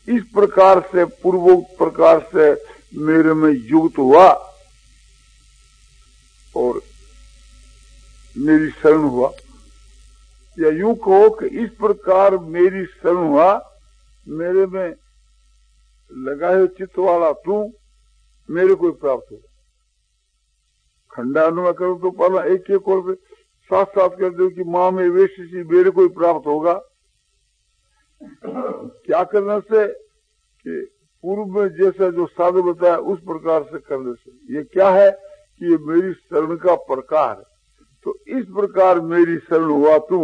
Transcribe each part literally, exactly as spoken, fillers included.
इस प्रकार से पूर्वोक्त प्रकार से मेरे में युक्त हुआ और मेरी शरण हुआ, या यूं कहो कि इस प्रकार मेरी शरण हुआ, मेरे में लगाए चित्त वाला तू मेरे को प्राप्त हो। खंडानुवाद करो तो पहला एक एक और पे साथ साथ कर दो कि माँ में वेश मेरे को प्राप्त होगा। क्या करने से कि पूर्व में जैसा जो साधु बताया उस प्रकार से करने से। ये क्या है कि ये मेरी शरण का प्रकार है। तो इस प्रकार मेरी शरण हुआ तू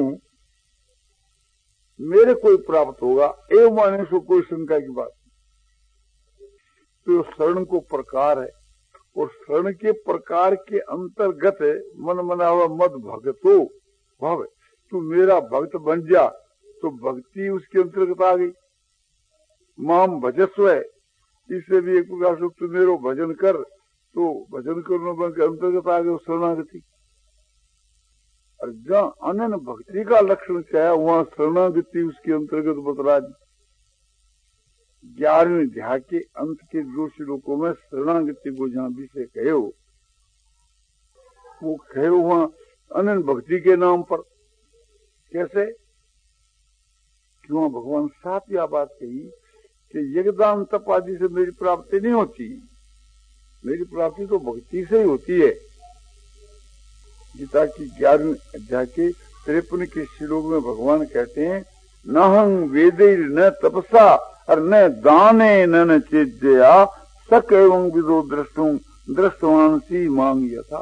मेरे को प्राप्त होगा, एवं माने से कोई शंका की बात नहीं। तो शरण को प्रकार है और शरण के प्रकार के अंतर्गत है मन मना हुआ मद भक्तो भाव। तू मेरा भक्त बन जा तो भक्ति उसके अंतर्गत आ गई। माम भजस्व है, इससे भी एक प्रकार से तू मेरो भजन कर, तो भजन करने के अंतर्गत आ गए शरणागति। और जहाँ अनन्य भक्ति का लक्षण क्या है वहाँ शरणागति उसके अंतर्गत बतला दी। ग्यारहवीं अध्याय के अंत के दो श्लोकों में शरणागति को जहाँ विषय कहे हो, वो कहे वहाँ अनन्य भक्ति के नाम पर। कैसे? क्यों भगवान साफ यह बात कही कि यज्ञदान तप आदि से मेरी प्राप्ति नहीं होती, मेरी प्राप्ति तो भक्ति से ही होती है। गीता की ग्यारहवीं अध्याय के तिरपन के श्लोक में भगवान कहते हैं नहं वेदे न तपसा और न दाने न चेद्या सक एवं विदो दृष्टुं दृष्टवांसी मांग यथा।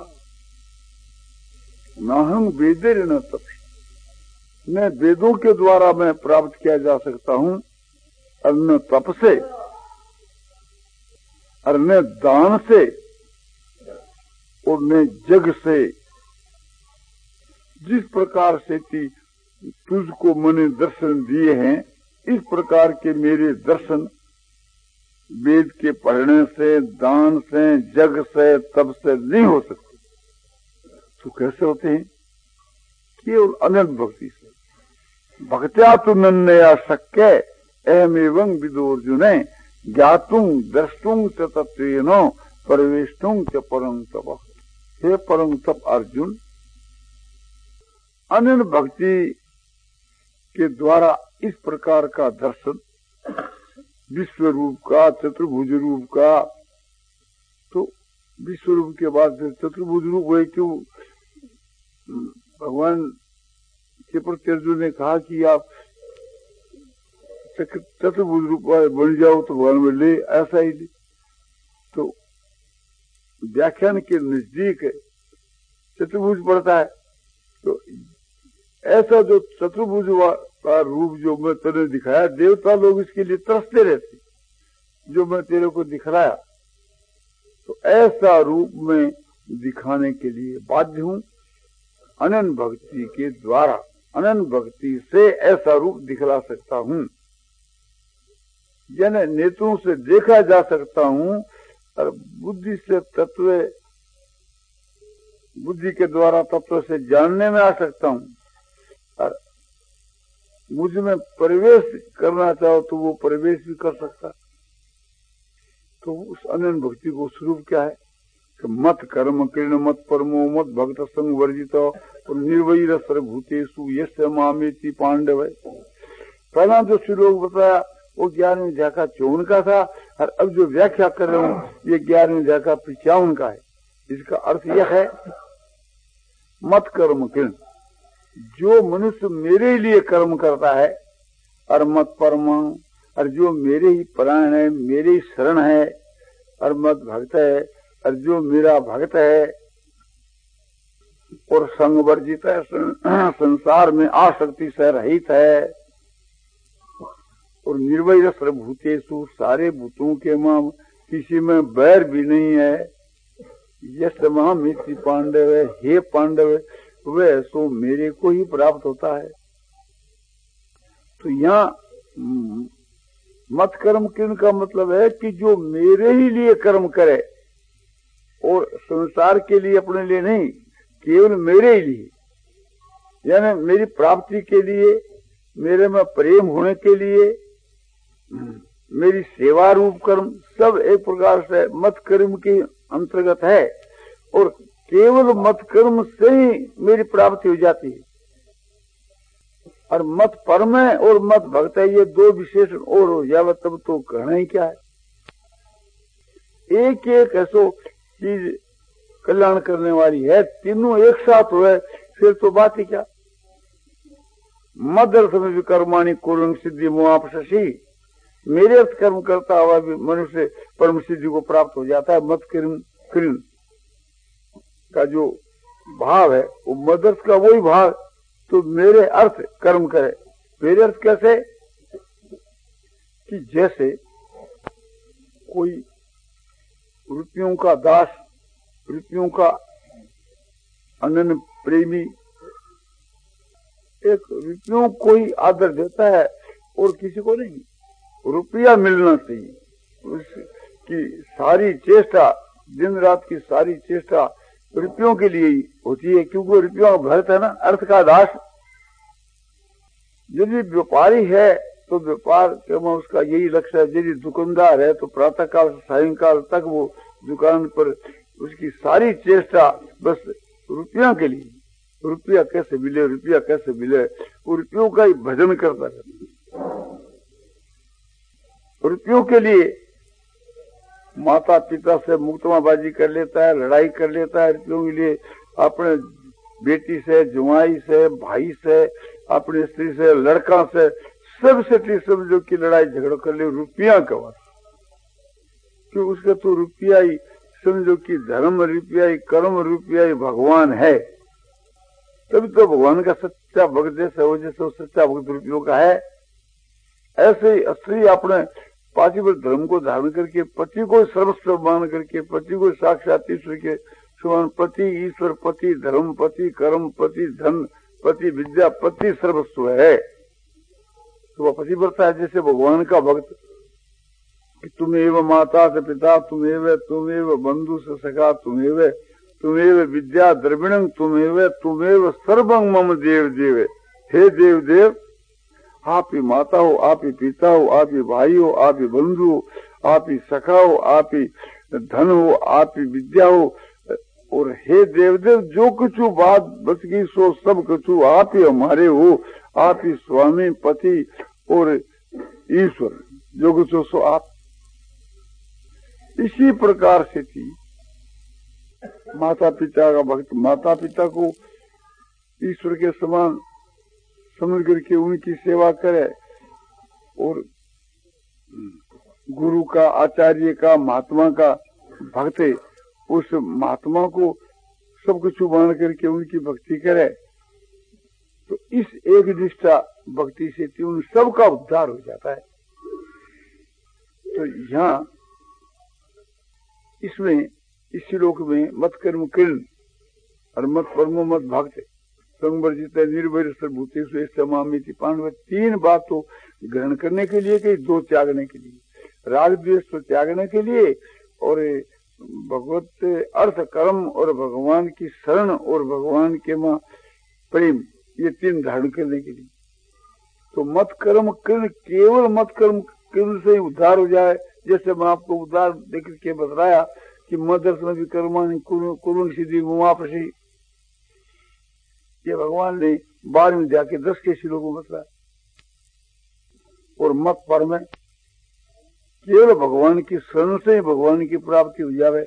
नहं वेदे न तपसा, न वेदों के द्वारा मैं प्राप्त किया जा सकता हूँ, और न तप से और न दान से और न जग से। जिस प्रकार से कि तुझको मैंने दर्शन दिए हैं, इस प्रकार के मेरे दर्शन वेद के पढ़ने से, दान से, जग से, तप से नहीं हो सकते। तो कैसे होते हैं? केवल अनंत भक्ति से। भक्त्या तु नन्या शक्य अहमेवं विदो अर्जुन ज्ञातुं द्रष्टुं च तत्वेन प्रवेष्टुं च परं तप। हे परं तप अर्जुन, अनन्य भक्ति के द्वारा इस प्रकार का दर्शन विश्व रूप का, चतुर्भुज रूप का, तो विश्व रूप के बाद चतुर्भुज रूप है। क्यों भगवान के प्रति अर्जुन ने कहा कि आप चतुर्भुज रूप बन जाओ तो भगवान में ले, ऐसा ही ले। तो व्याख्यान के नजदीक चतुर्भुज पड़ता है। तो ऐसा जो चतुर्भुज का रूप जो मैं तेरे दिखाया, देवता लोग इसके लिए तरसते रहते, जो मैं तेरे को दिखलाया, तो ऐसा रूप में दिखाने के लिए बाध्य हूँ। अनन्य भक्ति के द्वारा, अनन्य भक्ति से ऐसा रूप दिखला सकता हूँ, यानी नेत्रों से देखा जा सकता हूँ और बुद्धि से तत्व, बुद्धि के द्वारा तत्व से जानने में आ सकता हूँ। और मुझ में प्रवेश करना चाहो तो वो प्रवेश भी कर सकता। तो उस अनन्य भक्ति को स्वरूप क्या है कि मत कर्म कृण मत परमो मत भक्त संग वर्जित और निर्वैर सर्वभूतेषु यस्य मामेति पांडव। पहला जो श्लोक बताया वो ग्यारहवीं अध्याय का चौवन का था, और अब जो व्याख्या कर रहा हूँ ये ग्यारहवीं अध्याय का पिचावन का है। इसका अर्थ यह है मत कर्म कृण, जो मनुष्य मेरे लिए कर्म करता है, और मत परम, और जो मेरे ही प्राण है, मेरे ही शरण है, और मत भक्त है, और जो मेरा भक्त है, और संग वर्जित है, संसार में आसक्ति से रहित है, और निर्वैर सर्वभूतेषु, सारे भूतों के मां किसी में बैर भी नहीं है। यश मामेति पांडव, हे पांडव, वह सो मेरे को ही प्राप्त होता है। तो यहाँ मत कर्म किन का मतलब है कि जो मेरे ही लिए कर्म करे, और संसार के लिए, अपने लिए नहीं, केवल मेरे ही लिए, यानी मेरी प्राप्ति के लिए, मेरे में प्रेम होने के लिए, मेरी सेवा रूप कर्म सब एक प्रकार से मत कर्म के अंतर्गत है और केवल मत कर्म से ही मेरी प्राप्ति हो जाती है। और मत परम है और मत भक्त है, ये दो विशेषण और हो जावे तब तो कहना ही क्या है। एक एक ऐसो चीज कल्याण करने वाली है, तीनों एक साथ हुए फिर तो बात ही क्या। मद अर्थ में विकर्माणी कुरंग सिद्धि मुआपसी, मेरे अर्थ कर्म करता हुआ भी मनुष्य परम सिद्धि को प्राप्त हो जाता है। मत कर्म कृण का जो भाव है वो मद अर्थ का वही भाव, तो मेरे अर्थ कर्म करे। मेरे अर्थ कैसे कि जैसे कोई रुपयों का दास, रुपयों का अनन्य प्रेमी, एक रुपयों कोई आदर देता है और किसी को नहीं, रुपया मिलना चाहिए। उसकी सारी चेष्टा, दिन रात की सारी चेष्टा रुपयों के लिए ही होती है, क्योंकि रुपयों का भरत है ना, अर्थ का दास। यदि व्यापारी है तो व्यापार में उसका यही लक्ष्य है। यदि दुकानदार है तो प्रातः काल से सायंकाल तक वो दुकान पर उसकी सारी चेष्टा बस रुपया के लिए, रुपया कैसे मिले, रुपया कैसे मिले, वो रुपयों का ही भजन करता है। रुपयों के लिए माता पिता से मुकदमाबाजी कर लेता है, लड़ाई कर लेता है रुपयों के लिए, अपने बेटी से, जुआई से, भाई से, अपनी स्त्री से, लड़का से, सबसे समझो की लड़ाई झगड़ा कर ले रुपया का वास्ते। क्यों? उसका तो रुपया ही समझो कि धर्म रुपया ही, कर्म रुपया ही भगवान है। तभी तो भगवान का सच्चा भक्त जैसे हो, जैसे सच्चा भक्त रुपयों का है। ऐसे ही स्त्री अपने पातिव्रत धर्म को धारण करके पति को सर्वस्व मान करके, पति को साक्षात ईश्वर के समान, पति ईश्वर, पति धर्म, पति कर्म, पति धन, पति विद्या, पति सर्वस्व है, तो वह पतिव्रता है जैसे भगवान का भक्त। कि तुमेव माता से पिता, तुमेव तुमेव बंधु से सखा, तुमेव तुमेव विद्या द्रविणं, तुमेव तुमेव सर्वं मम देव देव। हे देव देव, आप ही माता हो, आप ही पिता हो, आप ही भाई हो, आप ही बंधु हो, आप ही सखा हो, आप ही धन हो, आप ही विद्या हो, और हे देवदेव जो कुछ बात बच गई सो सब कुछ आप ही हमारे हो, आप ही स्वामी, पति और ईश्वर, जो कुछ हो सो आप। इसी प्रकार से थी माता पिता का भक्त, माता पिता को ईश्वर के समान समझ करके उनकी सेवा करे, और गुरु का, आचार्य का, महात्मा का भक्त है, उस महात्मा को सब कुछ मान करके उनकी भक्ति करे। तो इस एक निष्ठा भक्ति से उन सबका उद्धार हो जाता है। तो यहाँ इसमें, इस श्लोक में मत कर्म किरण और मत परमो मत भक्त संवर्जित निर्भर सर्वभूतेषु समामिति पांडव, तीन बात तो ग्रहण करने के लिए कि दो त्यागने के लिए, राग द्वेष तो त्यागने के लिए और भगवत अर्थ कर्म और भगवान की शरण और भगवान के मां प्रेम, ये तीन धारण करने के लिए। तो मत कर्म किरण, केवल मत कर्म किरण से ही उद्धार हो जाए। जैसे मैं आपको उद्धार देख के बताया कि मदर्श में भी कर्माणी कुरुण सिद्धि मुआपसी, ये भगवान ने बारहवीं जाके दस के श्लोक में बताया। और मत पर में केवल भगवान की शरण से ही भगवान की प्राप्ति हो जावे,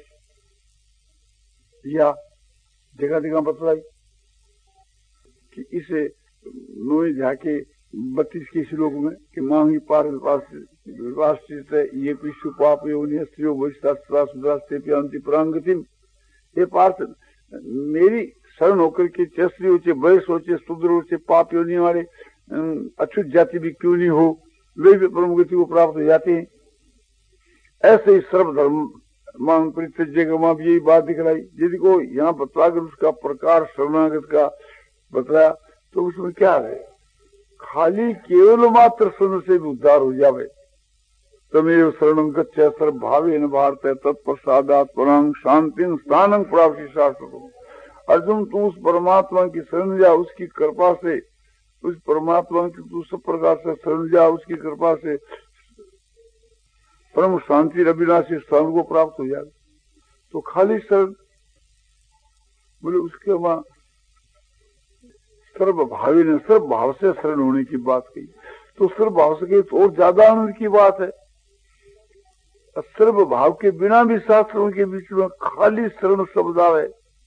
या जगह जगह बतलाई कि इसे नोई जाके बत्तीस के श्लोक में कि मांगी पार से ये विश्व पाप योनि स्त्रियों वैश्वास्त्रांति प्रांगतिम। ये पार्थ, मेरी शरण होकर के चस्त्री हो, चे वैश्य हो, चे शूद्र हो, चे पाप योनि वाले अछूत जाति भी क्यों नहीं हो, वे भी परम गति को प्राप्त हो जाते हैं। ऐसे ही सर्वधर्म मांग परित्यज्य का मां भी यही बात दिखलाई। यदि को यहाँ बतलाकर उसका प्रकार शरणागत का बतलाया तो उसमें क्या है, खाली केवल मात्र शरण से भी उद्धार हो जावे। तमेव शरणं गच्छ सर्वभावेन भारत तत्प्रसादात् परां शांतिं स्थानं प्राप्ति शास्त्र। अर्जुन, तू उस परमात्मा की शरण जा, उसकी कृपा से, उस परमात्मा की तू सब प्रकार से शरण जा, उसकी कृपा से परम शांति अविनाशी स्थान को प्राप्त हो जाएगा। तो खाली शरण बोले उसके वहां सर्व भावी ने सर्व भाव से शरण होने की बात कही। तो सर्व भाव से कही तो और ज्यादा आनंद की बात है। सर्व भाव के बिना भी शास्त्रों के बीच में खाली शरण शब्द आवे।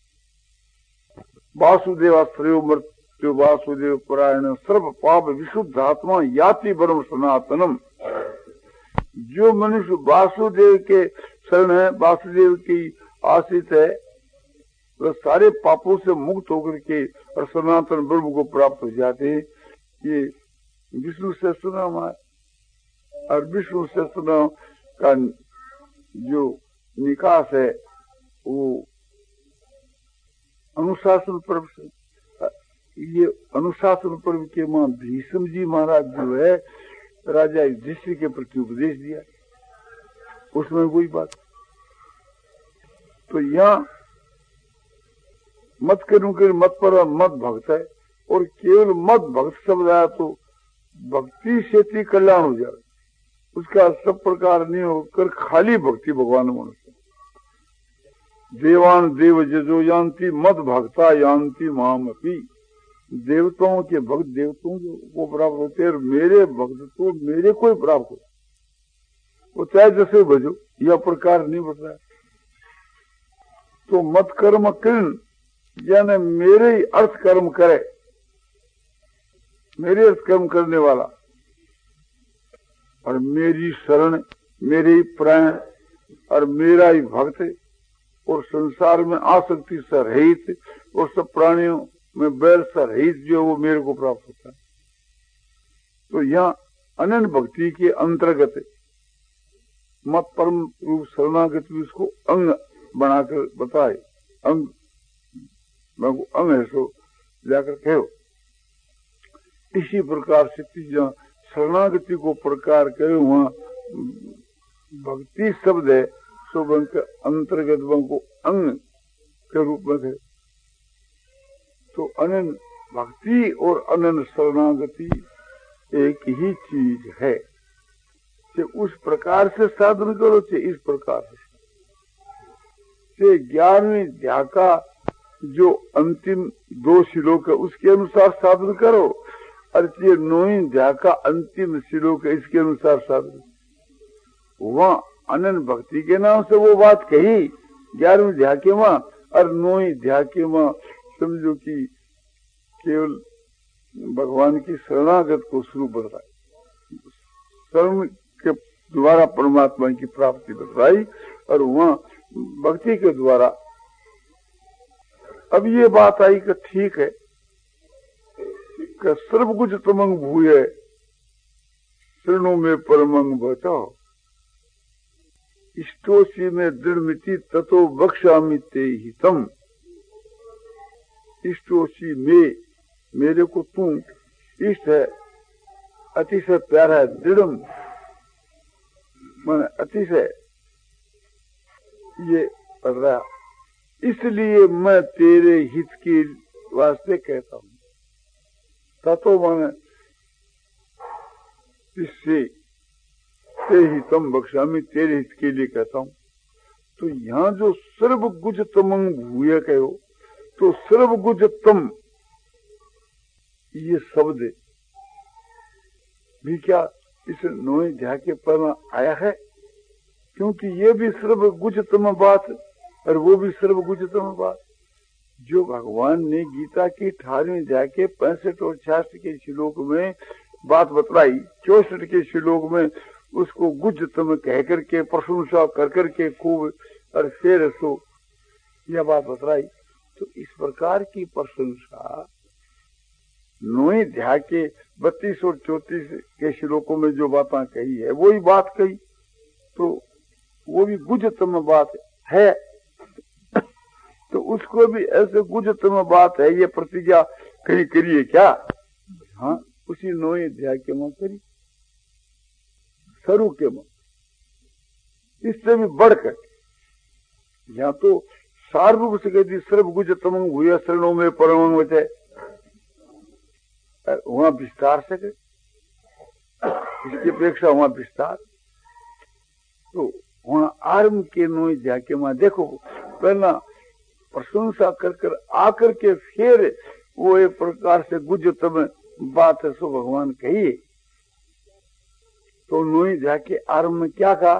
वासुदेवाश्रयो मृत्यु वासुदेव परायण सर्व पाप विशुद्ध आत्मा याति परम सनातनम। जो मनुष्य वासुदेव के शरण है, वासुदेव की आश्रित है, वह सारे पापों से मुक्त होकर के और सनातन ब्रह्म को प्राप्त हो जाते हैं। ये विष्णु से सुना हुआ है। और विष्णु से सुना का जो निकास है वो अनुशासन पर्व से। ये अनुशासन पर्व के मां भीष्म जी महाराज जो है राजा युधिष्ठिर के प्रति उपदेश दिया, उसमें वही बात। तो यहाँ मत करूं के मत पर मत भक्त है, और केवल मत भक्त शब्द आया तो भक्ति से कल्याण हो जाए, उसका सब प्रकार नहीं होकर खाली भक्ति भगवान मनुष्य। देवान देव जजो जानती मत भक्ता जानती माम अपी। देवताओं के भक्त देवताओं को प्राप्त होते और मेरे भक्त तो मेरे को ही प्राप्त हो, वो चाहे जैसे भजो, यह प्रकार नहीं बता है। तो मत कर्म कृण यानी मेरे ही अर्थ कर्म करे, मेरे अर्थ कर्म करने वाला और मेरी शरण, मेरे ही प्राण और मेरा ही भक्त और संसार में आसक्ति से रहित और सब प्राणियों में बैर से रहित जो वो मेरे को प्राप्त होता है। तो यहाँ अनन्य भक्ति के अंतर्गत मत परम रूप शरणागत भी उसको अंग बनाकर बताए। अंग मैं को अंग है सो जाकर कहो। इसी प्रकार से जहाँ शरणागति को प्रकार कहे वहाँ भक्ति शब्द है सो वन के अंतर्गत वन को अंग के रूप में है। तो अनन्य भक्ति और अनन्य शरणागति एक ही चीज है। कि उस प्रकार से साधन करो, चाहे इस प्रकार से ग्यारहवीं अध्याय का जो अंतिम दो श्लोक है उसके अनुसार साधन करो, और ये नौवीं अध्याय का अंतिम श्लोक है इसके अनुसार साधन। वहाँ अनन्य भक्ति के नाम से वो बात कही ग्यारहवीं अध्याय के वहाँ, और नौवीं अध्याय के वहाँ समझो कि केवल भगवान की शरणागत को स्वरूप बताई, शरण के द्वारा परमात्मा की प्राप्ति बताई, और वहाँ भक्ति के द्वारा। अब ये बात आई कि ठीक है कि सर्व कुछ तमंग भूये शरणों में परमंग बचाओ, इष्टोसी में दृढ़मिति ततो बख्शामि ते हितम। इष्टोसी में मेरे को तू इष्ट है, अतिशय प्यारा है, दृढ़ मैंने अतिशय ये पढ़ रहा, इसलिए मैं तेरे हित के वास्ते कहता हूँ। ततो मैंने इससे ते हितम बख्शामि तेरे हित के लिए कहता हूँ। तो यहाँ जो सर्व गुज तमंग भूय कहो, तो सर्व गुज तम ये शब्द भी क्या इस नौवें अध्याय के पर आया है, क्योंकि ये भी सर्व गुजतम बात और वो भी सर्व गुजतम बात। जो भगवान ने गीता की अठारहवीं अध्याय के पैंसठ और छियासठ के श्लोक में बात बतलाई, चौसठ के श्लोक में उसको गुजतम कह करके प्रशंसा कर करके खूब और फिर सो यह बात बतलाई। तो इस प्रकार की प्रशंसा नौवें अध्याय के बत्तीस और चौतीस के श्लोकों में जो बातें कही है वही बात कही, तो वो भी गुजतम बात है। तो उसको भी ऐसे गुजतम बात है ये प्रतिज्ञा कहीं करिए क्या? हाँ, उसी नौवें अध्याय के मां करी, सरू के मां, इससे भी बढ़कर यहाँ तो सार रूप से कहती सर्व गुजतम हुआ शरणों में परम वचय, वहां विस्तार से गए, इसकी अपेक्षा वहां विस्तार। तो हूँ आरंभ के नो जाके मैं देखो पहला प्रशंसा कर कर आकर के फिर वो एक प्रकार से गुजत में बात है सो भगवान कहिए। तो नोई जाके आरंभ में क्या कहा,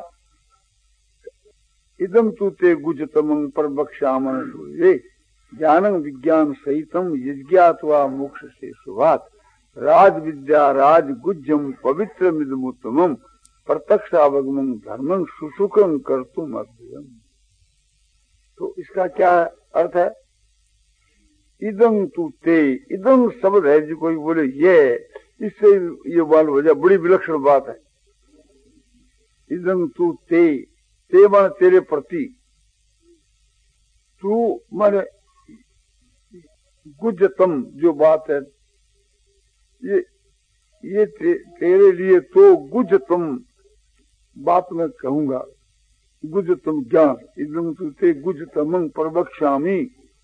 इदम तू ते गुजतमं पर बक्षामन सूर्य ज्ञानं विज्ञान सहितम यज्ञात्वा मोक्ष से सुभात राज विद्या राज गुज्जम पवित्र मिदमुत्तमम प्रत्यक्षावगमं धर्मं सुसुखं कर्तुम अद्भुतम। तो इसका क्या अर्थ है, इदं तू ते, इदं शब्द है जो कोई बोले ये, इससे ये बाल हो जाए, बड़ी विलक्षण बात है। इदं तू ते, ते माने तेरे प्रति, तू माने गुज्जतम जो बात है, ये ये ते, तेरे लिए तो गुज्जतम बात मैं कहूंगा, गुज्जतम ज्ञान, इदं तू ते गुज्जतमं प्रवक्ष्यामि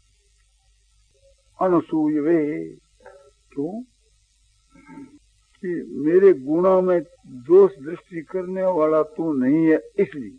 अनसूयवे। क्यों कि मेरे गुणों में दोष दृष्टि करने वाला तू नहीं है, इसलिए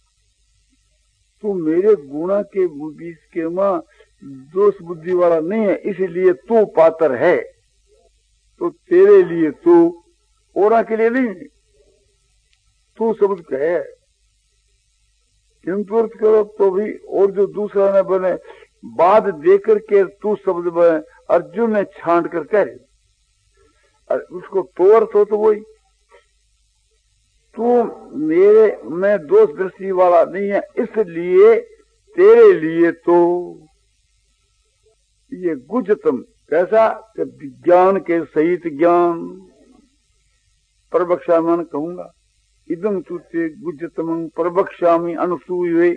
तू मेरे गुणा के बीच के मां दोष बुद्धि वाला नहीं है, इसलिए तू पात्र है। तो तेरे लिए तू, औरा के लिए नहीं, तू शब्द कहे किंतु अर्थ करो तो भी, और जो दूसरा न बने बाद देकर के तू शब्द में अर्जुन ने छांट कर कह रहे, उसको तो अर्थ हो तो वही, तू मेरे में दोष दृष्टि वाला नहीं है, इसलिए तेरे लिए तो ये गुज्जतम कैसा कि विज्ञान के सहित ज्ञान प्रवक्ष्यामि कहूंगा, इदं तू ते गुज्जतमं प्रवक्ष्यामि अनसूये,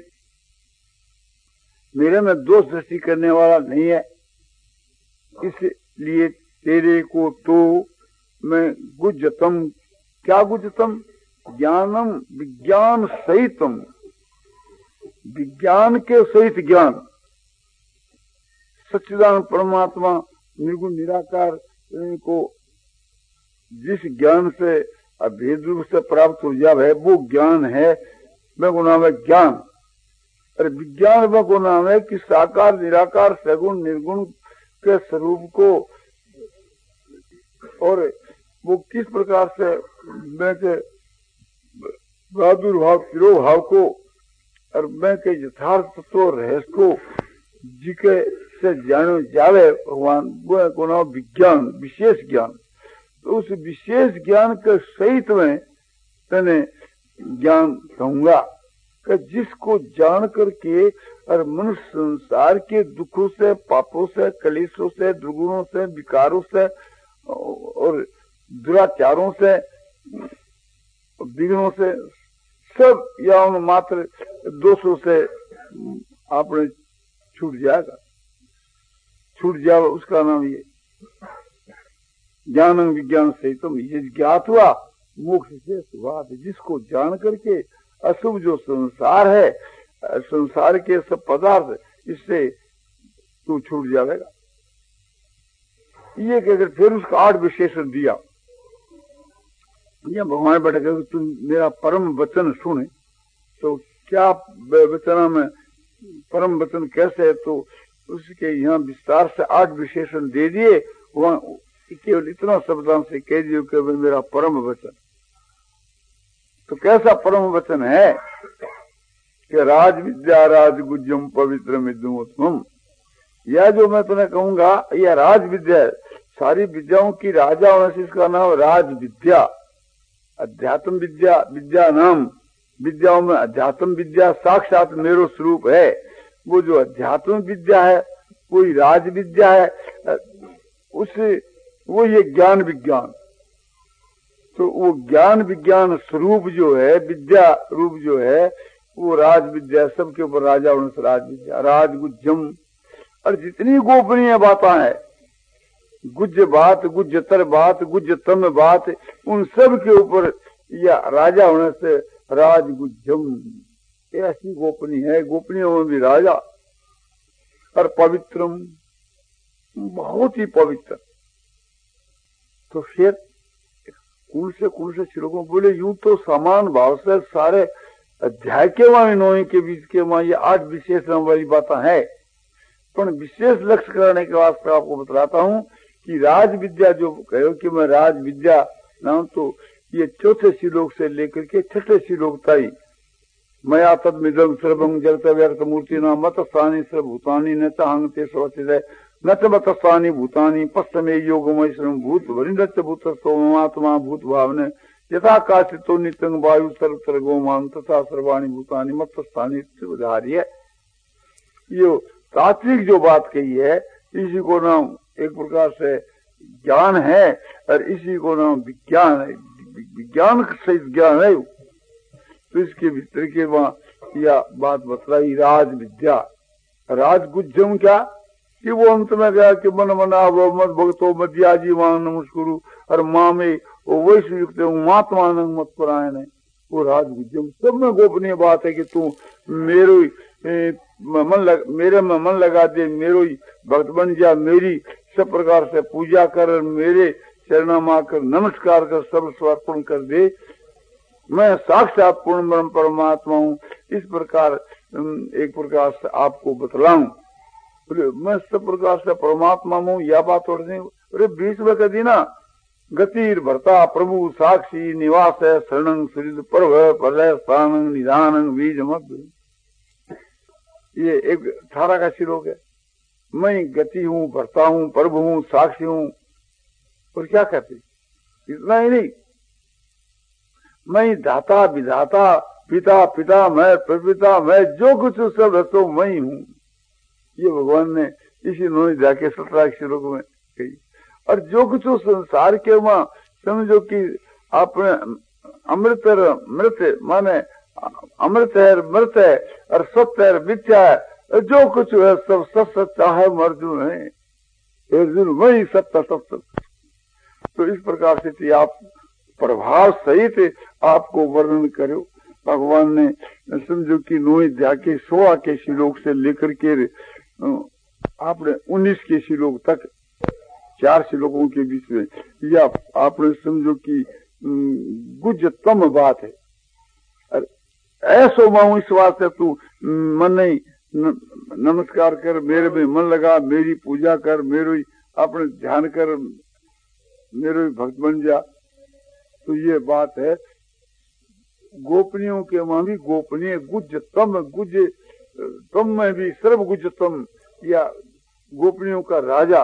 मेरे में दोष दृष्टि करने वाला नहीं है, इसलिए तेरे को तो मैं गुज्जतम, क्या गुज्जतम, ज्ञानम विज्ञान सहितम, विज्ञान के सहित ज्ञान, सच्चिदानंद परमात्मा निर्गुण निराकार को जिस ज्ञान से अभेद रूप से प्राप्त हो जाए वो ज्ञान है, मैं को नाम है ज्ञान। अरे विज्ञान में को नाम है कि साकार निराकार सगुण निर्गुण के स्वरूप को, और वो किस प्रकार से मैं के प्रादुर्भाव तिरोभाव को और मैं के यथार्थ तो रहस्य को जिके से जानो जावे भगवान, वो को नाम विज्ञान, विशेष ज्ञान। तो उस विशेष ज्ञान के सहित में तने ज्ञान कहूंगा कि जिसको जान करके और मनुष्य संसार के दुखों से, पापों से, कलेशों से, दुर्गुणों से, विकारों से और दुराचारों से, विघ्नों से, सब या उन मात्र दोषों से आपने छूट जाएगा, छूट जाएगा, उसका नाम ये ज्ञान विज्ञान से तुम ये ज्ञात हुआ मोक्ष से सुभात, जिसको जान करके अशुभ जो संसार है, संसार के सब पदार्थ, इससे तू छूट जाएगा। ये कहकर फिर उसका आठ विशेषण दिया। ये भगवान बैठे कहे तुम मेरा परम वचन सुने, तो क्या वचन में परम वचन कैसे है, तो उसके यहाँ विस्तार से आठ विशेषण दे दिए, वहां केवल इतना शब्दां से कह दियो कि मेरा परम वचन। तो कैसा परम वचन है कि राज विद्या राज गुज्जम पवित्र मिदुमोत्तमम, यह जो मैं तुम्हें कहूंगा यह राज विद्या है, सारी विद्याओं की राजा होने से इसका नाम राज विद्या। अध्यात्म विद्या, विद्या नाम विद्याओं में अध्यात्म विद्या साक्षात मेरो स्वरूप है, वो जो अध्यात्म विद्या है वही राज विद्या है, उस वो ये ज्ञान विज्ञान। तो वो ज्ञान विज्ञान स्वरूप जो है, विद्या रूप जो है, वो राज विद्या, सबके ऊपर राजा होने से राज विद्या, राज गुज्जम। और जितनी गोपनीय बातें हैं, गुज्ज बात, गुज्जतर बात, गुज्जतम बात, उन सब के ऊपर या राजा होने से राज गुज्जम, ऐसी गोपनीय है, गोपनीय में भी राजा। और पवित्रम, बहुत ही पवित्र। तो फिर कौन से कौन से श्लोकों बोले, यूं तो समान भाव से सारे अध्याय के वहां नौ के बीच के वहां ये आठ विशेष वाली बातें है। पर विशेष लक्ष्य करने के वास्ते आपको बतलाता हूँ कि राज विद्या जो कहो कि मैं राज विद्या ना, तो ये चौथे श्लोक से लेकर के छठे श्लोक तक मया तदमिदं सर्वं जगत व्यर्थ मूर्ति न मत स्थानी सर्वभूतानि न चाहंग ते स्वचिदय न च मत स्थानी भूतानि पश्चिमे योगमय श्रम भूत वरिंदच भूत सोमात्मा भूत भावने यथा काशितो नित्यं वायु सर्वत्र गोमान तथा सर्वाणी भूतानि मत स्थानी उदाहर्य। ये तात्विक जो बात कही है इसी को नाम एक प्रकार से ज्ञान है और इसी को नाम विज्ञान है। विज्ञान सहित ज्ञान है। तो इसके भीतर के वहां यह बात बतलाई राज विद्या। राजगुज्जम क्या कि वो अंत में गया कि मन मना वो मत भगतो मध्याजी मान नमस्कुरु और माँ में वो वैश्व युक्त महात्मा मत परायण है। वो राजगुज्जम सब में गोपनीय बात है कि तू मेरो मन लग, मेरे में मन लगा दे, मेरो ही भक्त बन जा, मेरी सब प्रकार से पूजा कर, मेरे चरणा कर नमस्कार कर, सब समर्पण कर दे, मैं साक्षात पूर्ण ब्रह्म परमात्मा हूँ। इस प्रकार एक प्रकार से आपको बतलाऊं मैं सब प्रकार से परमात्मा हूँ। यह बात और नहीं अरे बीच में कदी ना गतिर भरता प्रभु साक्षी निवास है शरणं सुहृद पर्व प्रलय स्थान निधान बीज मध्य। ये एक अठारह का श्लोक है। मैं गति हूँ, भरता हूँ, प्रभु हूँ, साक्षी हूँ। और क्या कहते इतना ही नहीं, मैं दाता विधाता पिता पिता मैं प्रपिता मैं जो कुछ सब है तो मैं हूँ। ये भगवान ने इसी नौ जाके सत्रह श्लोक में कही। और जो कुछ संसार के वहां समझो कि आपने अमृत मृत माने अमृत है मृत है और सत्य है मिथ्या है, जो कुछ है सब सत सच्चा है अर्जुन है अर्जुन वही सत्य सत्य। तो इस प्रकार से आप प्रभाव सहित आपको वर्णन करो। भगवान ने समझो कि नौ अध्याय के सोलह के श्लोक से लेकर के आपने उन्नीस के श्लोक तक चार श्लोकों के बीच में या आपने समझो कि गुज्जतम बात है। ऐसो माऊ इस वास्ते तू मन नहीं नमस्कार कर, मेरे में मन लगा, मेरी पूजा कर, मेरे अपने ध्यान कर, मेरे भक्त बन जा। तो ये बात है गोपनीयों के वहां भी गोपनीय गुज्जतम गुज तम में भी सर्व गुज्जतम या गोपनीयों का राजा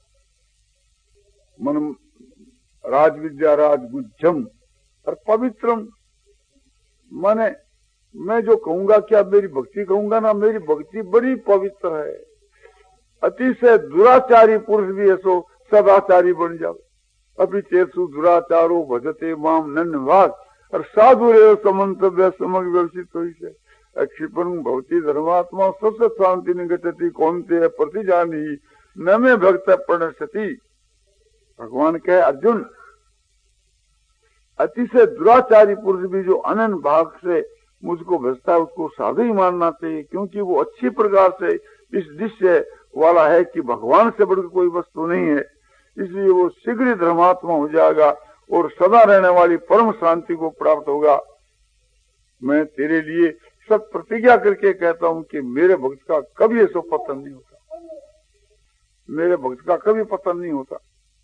मन राज विद्या राज गुज्जम और पवित्रम माने मैं जो कहूंगा क्या मेरी भक्ति कहूंगा ना, मेरी भक्ति बड़ी पवित्र है। अतिशय दुराचारी पुरुष भी ऐसो सदाचारी बन जाओ। अभी चेतु दुराचारो भजते माम नन्वाग और साधु रे समन्तव्य समग व्यवसित हो क्षिपण भवती धर्मात्मा सबसे शांति निगटती कौनते प्रतिजानी न में भक्त प्रणशति। भगवान कहे अर्जुन अतिशय दुराचारी पुरुष भी जो अनन्य भाग से मुझको भजता है उसको साधु ही मानना चाहिए, क्योंकि वो अच्छी प्रकार से इस दृश्य वाला है कि भगवान से बढ़कर कोई वस्तु नहीं है। इसलिए वो शीघ्र ही धर्मात्मा हो जाएगा और सदा रहने वाली परम शांति को प्राप्त होगा। मैं तेरे लिए सत प्रतिज्ञा करके कहता हूँ कि मेरे भक्त का कभी ऐसा पतन नहीं होता, मेरे भक्त का कभी पतन नहीं होता।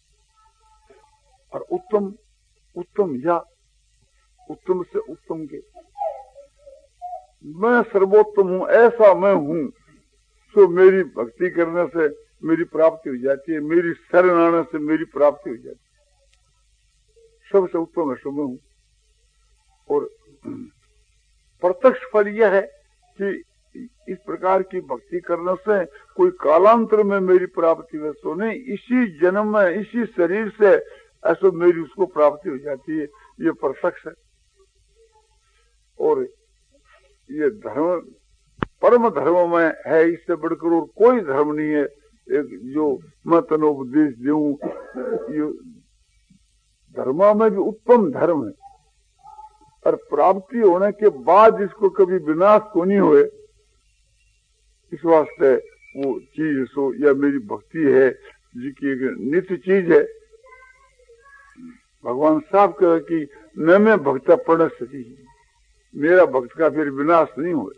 और उत्तम उत्तम या उत्तम से उत्तम के मैं सर्वोत्तम हूँ, ऐसा मैं हूँ तो मेरी भक्ति करने से मेरी प्राप्ति हो जाती है, मेरी शरण आने से मेरी प्राप्ति हो जाती है। सबसे उत्तम है सो मैं हूँ। और प्रत्यक्ष फल यह है कि इस प्रकार की भक्ति करने से कोई कालांतर में मेरी प्राप्ति है सो नहीं, इसी जन्म में इसी शरीर से ऐसा मेरी उसको प्राप्ति हो जाती है। ये प्रत्यक्ष है। और ये धर्म परम धर्म में है, इससे बढ़कर और कोई धर्म नहीं है। एक जो मैं तनोपदेश दूं, ये धर्म में भी उत्तम धर्म है और प्राप्ति होने के बाद इसको कभी विनाश को नहीं हुए, इस वास्ते वो चीज सो या मेरी भक्ति है जिसकी एक नित्य चीज है। भगवान साफ कहे कि न मैं भक्त प्रणशति, मेरा भक्त का फिर विनाश नहीं हुए।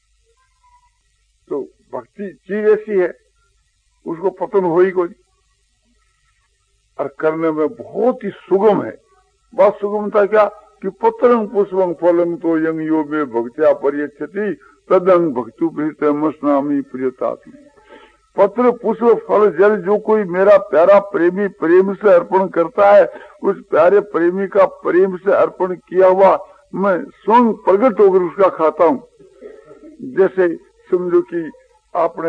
तो भक्ति चीज ऐसी है, उसको पतन हो ही कोई, और करने में बहुत ही सुगम है। बात सुगमता क्या कि पत्रं पुष्पं फलं तो यंग यो में भक्त्या परियच्छति तदंग भक्तु प्रीतमस्नामी प्रियतात्म। पत्र पुष्प फल जल जो कोई मेरा प्यारा प्रेमी प्रेम से अर्पण करता है, उस प्यारे प्रेमी का प्रेम से अर्पण किया हुआ मैं स्वयं प्रकट होकर उसका खाता हूँ। जैसे समझो कि आपने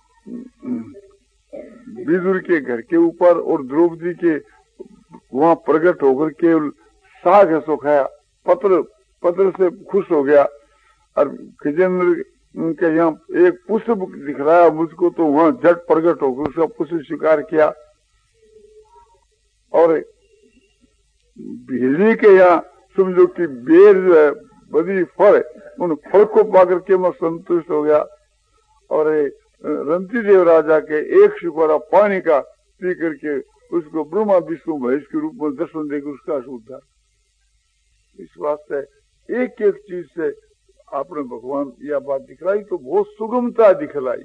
विदुर के घर के ऊपर और द्रौपदी के वहाँ प्रकट होकर केवल साग है सो खाया, पत्र पत्र से खुश हो गया, और गजेंद्र के यहाँ एक पुष्प दिख रहा है मुझको, तो वहाँ झट प्रकट होकर उसका पुष्प स्वीकार किया। और बिजली के यहाँ समझो कि बेर जो है बदी फल, उन फल को पाकर के मैं संतुष्ट हो गया। और रंती देव राजा के एक शिकोरा पानी का पी करके उसको ब्रह्मा विष्णु महेश के रूप में दर्शन देकर उसका उद्धार। इस वास्ते एक एक चीज से आपने भगवान यह बात दिखलाई तो बहुत सुगमता दिखलाई।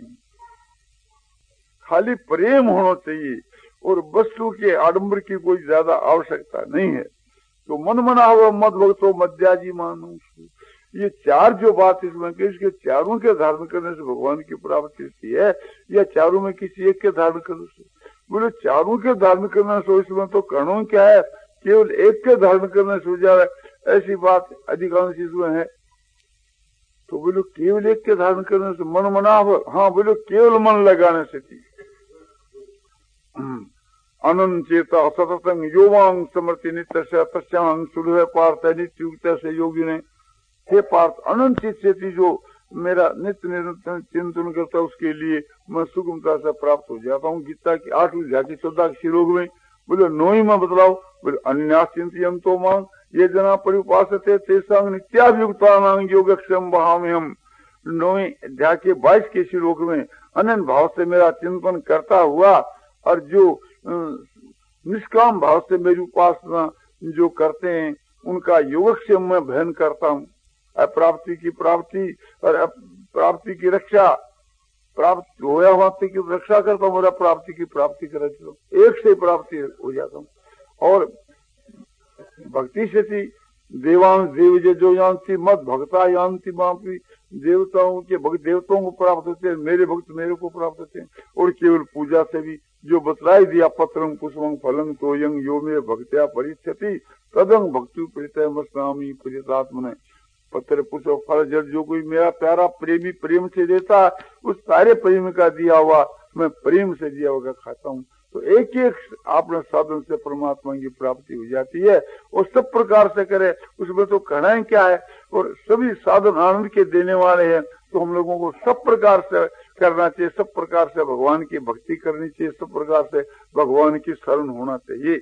खाली प्रेम होना चाहिए और वस्तु के आडंबर की कोई ज्यादा आवश्यकता नहीं है। तो मन मना हुआ मत भक्तो मध्याजी मानो, ये चार जो बात इसमें कि इसके चारों के धारण करने से भगवान की प्राप्ति होती है, या चारों में किसी एक के धारण करने से? बोले चारों के धारण करने से इसमें तो करणों क्या है, केवल एक के धारण करने से हो जाए ऐसी बात अधिकांश इसमें है। तो बोलो केवल एक के धारण करने से मन मना हो, हाँ बोलो केवल मन लगाने से थी। अनंत चेता सततंग योवांग समृति नित्य से तस्यांग सुलभ पार्थ नित्य युक्त से योगी ने। हे पार्थ अनंत चेती जो मेरा नित्य निरंतर चिंतन करता है उसके लिए मैं सुगमता से प्राप्त हो जाता हूँ। गीता की आठवीं झाकी चौदह के श्लोक में बोले नोई में बतलाओ, बोले अन्या चिंतन तो मांग ये जना परिपासते तेसांग नित्याभियुक्तानां योगक्षेम बहामे हम। नौवीं अध्याय के बाईस के श्लोक में अनंत भाव से मेरा चिंतन करता हुआ और जो निष्काम भाव से मेरी उपासना जो करते हैं उनका योगक्षेम में भयन करता हूँ। अप्राप्ति की प्राप्ति और प्राप्ति की रक्षा, प्राप्त होया हुआ की रक्षा करता हूँ, प्राप्ति की प्राप्ति कर एक से प्राप्ति हो जाता हूँ। और भक्ति से थी देवांश देव जो जानती मत भक्ता जानती मापी, देवताओं के भक्त देवताओं को प्राप्त होते हैं, मेरे भक्त मेरे को प्राप्त होते हैं। और केवल पूजा से भी जो बतलाई दिया पत्रं पुष्पं फलं तोयं यो मे भक्त्या परिच्छति तदंग भक्ति प्रीतमस्नामी प्रियतात्मने। पत्र पुष्प फल जल जो कोई मेरा प्यारा प्रेमी प्रेम से देता है, उस सारे प्रेम का दिया हुआ मैं प्रेम से दिया हुआ खाता हूँ। तो एक एक आपने साधन से परमात्मा की प्राप्ति हो जाती है और सब प्रकार से करे, उसमें तो कहना क्या है। और सभी साधन आनंद के देने वाले हैं, तो हम लोगों को सब प्रकार से करना चाहिए, सब प्रकार से भगवान की भक्ति करनी चाहिए, सब प्रकार से भगवान की शरण होना चाहिए।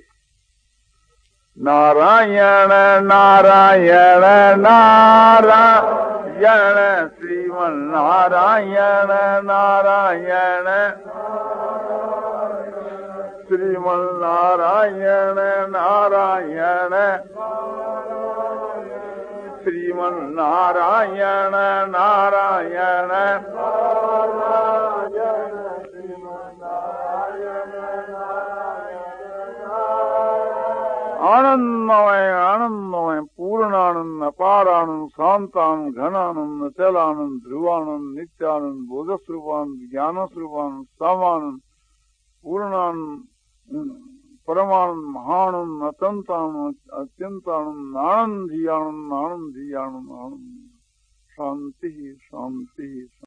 नारायण नारायण नारायण श्रीमन नारायण नारायण श्रीमन नारायण नारायण श्रीमन नारायण नारायण आनंदमय आनंदमय पूर्णानंद अपारानंद शांतानंद घनानंद चलानंद ध्रुवानंद नित्यानंद बोधस्वरूपानंद ज्ञानस्वरूपानंद सामानंद पूर्णानंद परमानंद महानंद अत्यंतानंद अत्यंतानंद आनंद ही आनंद आनंद ही आनंद आनंद शांति शांति।